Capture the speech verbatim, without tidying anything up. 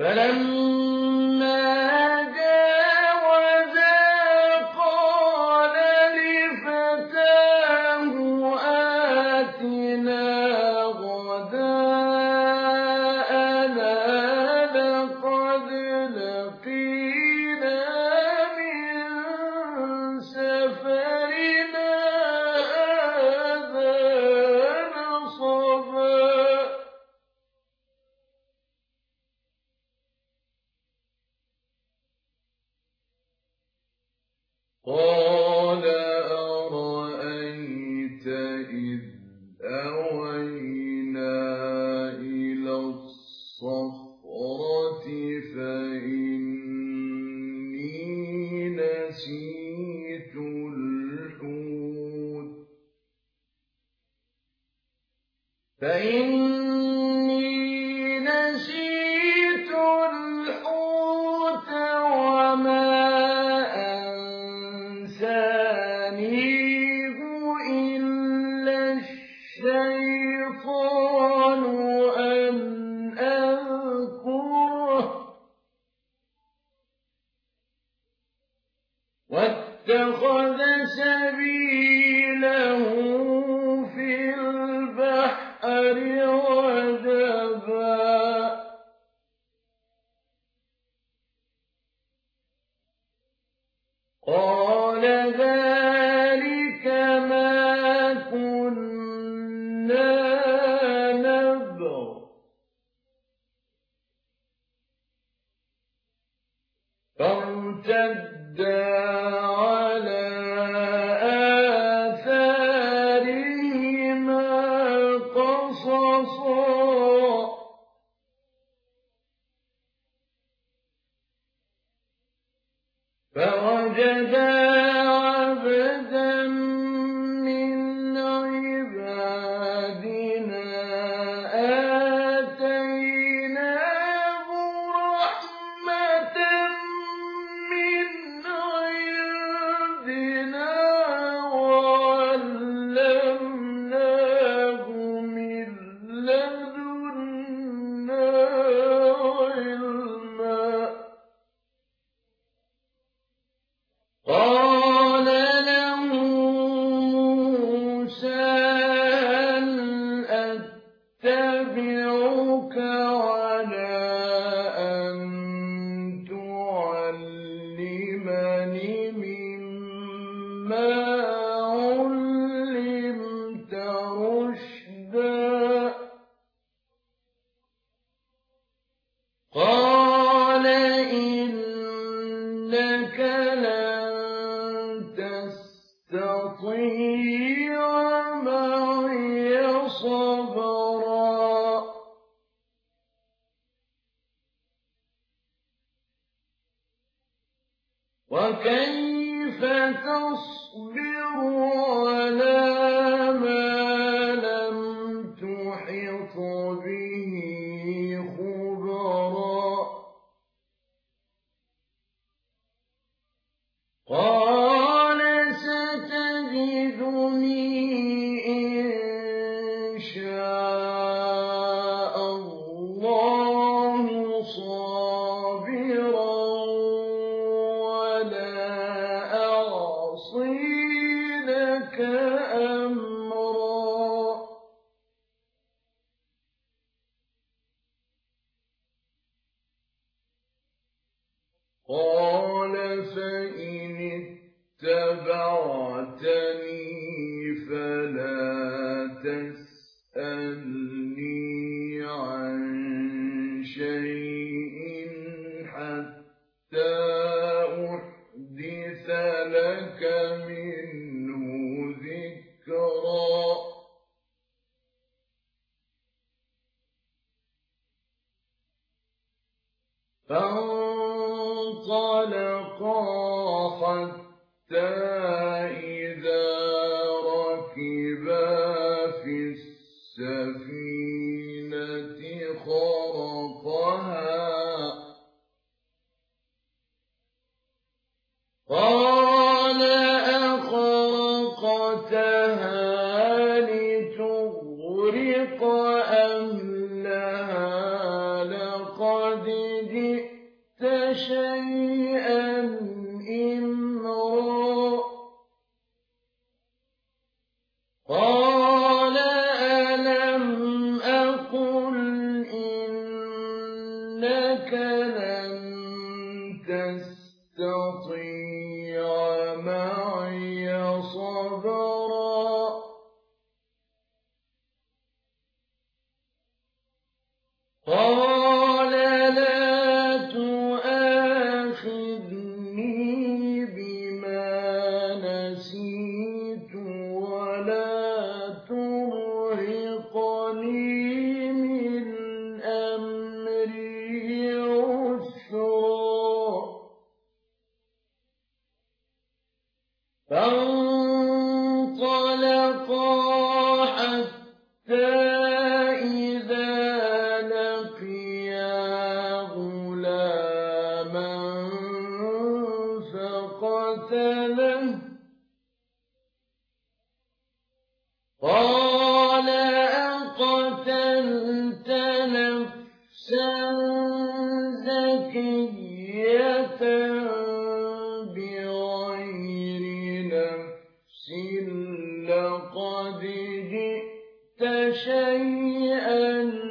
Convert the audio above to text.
فلما جاوزا قال لفتاه آتنا غداءنا لقد لقينا من سفرنا هذا نصبا. قال أرأيت إذ أوينا إلى الصخرة فإني نسيت الحوت فإني نسيت الحوت وما أنسانيه إلا الشيطان أن أذكره واتخذ سبيله في البحر عجبا. قال ذلك ما كنا نبغ فارتدا على آثارهما قصصا. فوجدا عبدا من عبادنا آتيناه رحمة من عندنا وعلمناه من لدنا علما. قال له موسى هل أتبعك على أن تعلمني مما علمت رشدا. قال إنك لن تستطيع معي صبرا. وكيف تصبر على ما لم تحط به خبرا. قال ستجدني إن شاء الله صابرا ولا أعصي لك أمرا. قال فإن اتبعتني فلا تسألني عن شيء حتى أحدث لك منه ذكرا. فانطلقا حتى إذا ركبا في السفينة خرقها. قال أخرقتها لتغرق أهلها لقد لقد جئت شيئا إمرا قال ألم أقل إنك لن تستطيع معي صبرا قال لا تؤاخذني بما نسيت ولا ترهقني من أمري عسرا فانطلقا حتى إذا لقيا غلاما فقتله قال أقتلت نفسا زكية بغير نفس لقد جئت شيئا